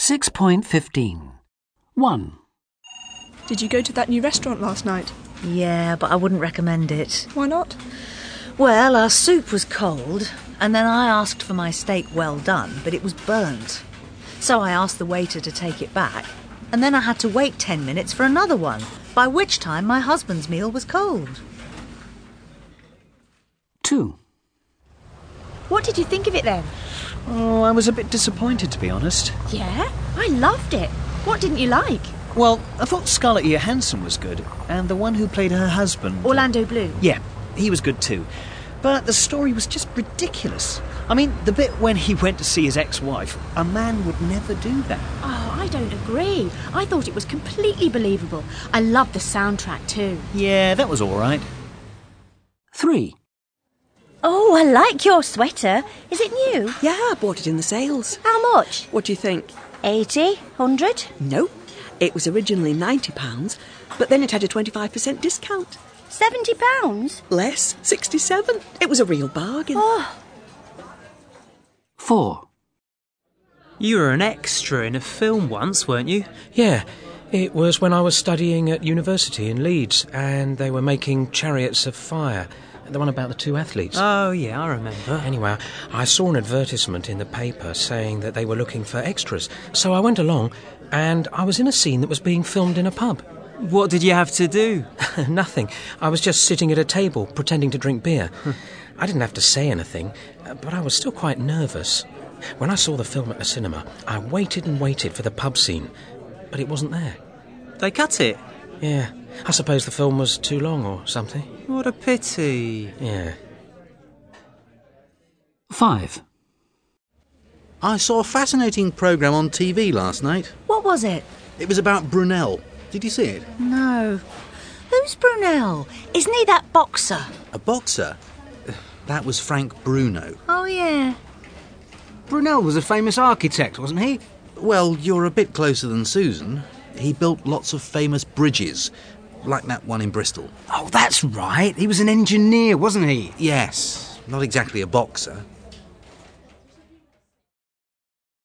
6.15. 1. Did you go to that new restaurant last night? Yeah, but I wouldn't recommend it. Why not? Well, our soup was cold, and then I asked for my steak well done, but it was burnt. So I asked the waiter to take it back, and then I had to wait 10 minutes for another one, by which time my husband's meal was cold. 2. What did you think of it then? Oh, I was a bit disappointed, to be honest. Yeah, I loved it. What didn't you like? Well, I thought Scarlett Johansson was good, and the one who played her husband... Orlando Bloom. Yeah, he was good too. But the story was just ridiculous. I mean, the bit when he went to see his ex-wife, a man would never do that. Oh, I don't agree. I thought it was completely believable. I loved the soundtrack too. Yeah, that was all right. 3. Oh, I like your sweater. Is it new? Yeah, I bought it in the sales. How much? What do you think? 80? 100? No, it was originally £90, but then it had a 25% discount. £70? Less, 67. It was a real bargain. Oh, 4. You were an extra in a film once, weren't you? Yeah, it was when I was studying at university in Leeds, and they were making Chariots of Fire, the one about the two athletes. Oh, yeah, I remember. Anyway, I saw an advertisement in the paper saying that they were looking for extras, so I went along, and I was in a scene that was being filmed in a pub. What did you have to do? Nothing. I was just sitting at a table, pretending to drink beer. I didn't have to say anything, but I was still quite nervous. When I saw the film at the cinema, I waited and waited for the pub scene, but it wasn't there. They cut it? Yeah, I suppose the film was too long or something. What a pity. Yeah. 5. I saw a fascinating programme on TV last night. What was it? It was about Brunel. Did you see it? No. Who's Brunel? Isn't he that boxer? A boxer? That was Frank Bruno. Oh, yeah. Brunel was a famous architect, wasn't he? Well, you're a bit closer than Susan. He built lots of famous bridges, like that one in Bristol. Oh, that's right. He was an engineer, wasn't he? Yes, not exactly a boxer.